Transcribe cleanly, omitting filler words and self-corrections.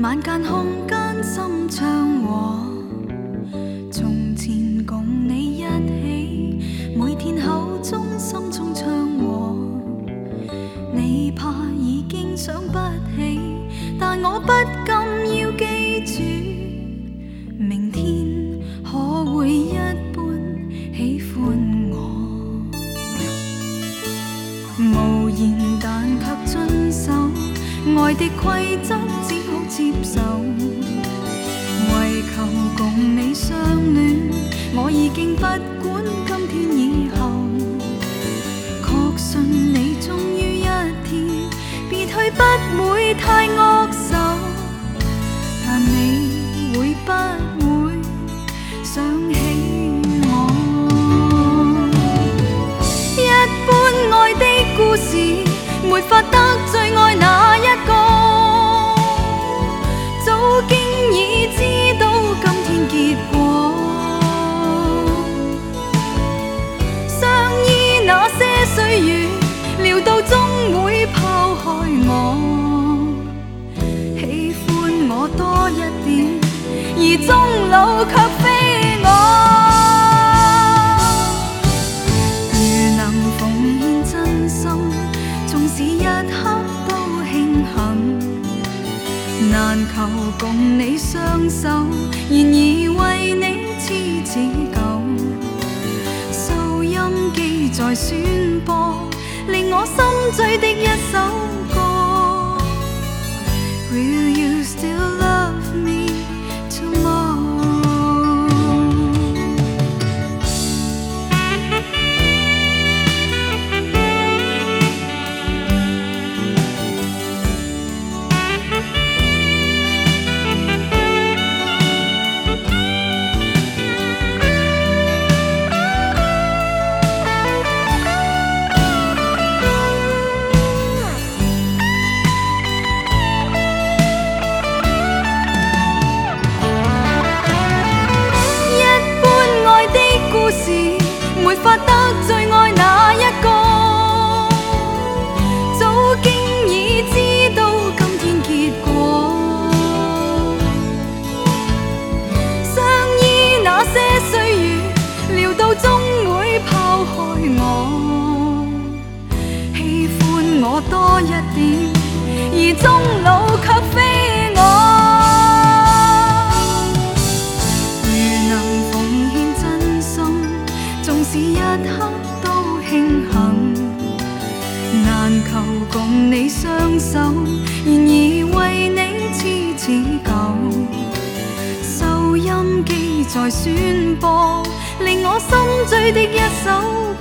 晚间空间心唱和，从前共你一起，每天口中心中唱和。你怕已经想不起，但我不禁要记住，明天可会一般喜欢我。无言但却遵守爱的规则，只好接受。为求共你相恋，我已经不管今天以后。确信你终于一天别去，不会太握手，但你会不会想起我？一般爱的故事，没法得罪爱那一个，早经已知道今天结果。相依那些岁月，聊到终会抛开我。喜欢我多一点，而终老却非我。如能奉献真心，纵使一刻都庆幸，难求共你相守，然而为你痴似旧。收音机在宣播，令我心醉的一首歌。Will you still love me tomorrow？没法得罪爱那一个，早经已知道今天结果。相依那些岁月，聊到终会抛开我。喜欢我多一点，而终老却非我。如能奉献真心，纵使一刻都庆幸，難求共你相守，然而為你痴似舊。收音機在宣播，令我心醉的一首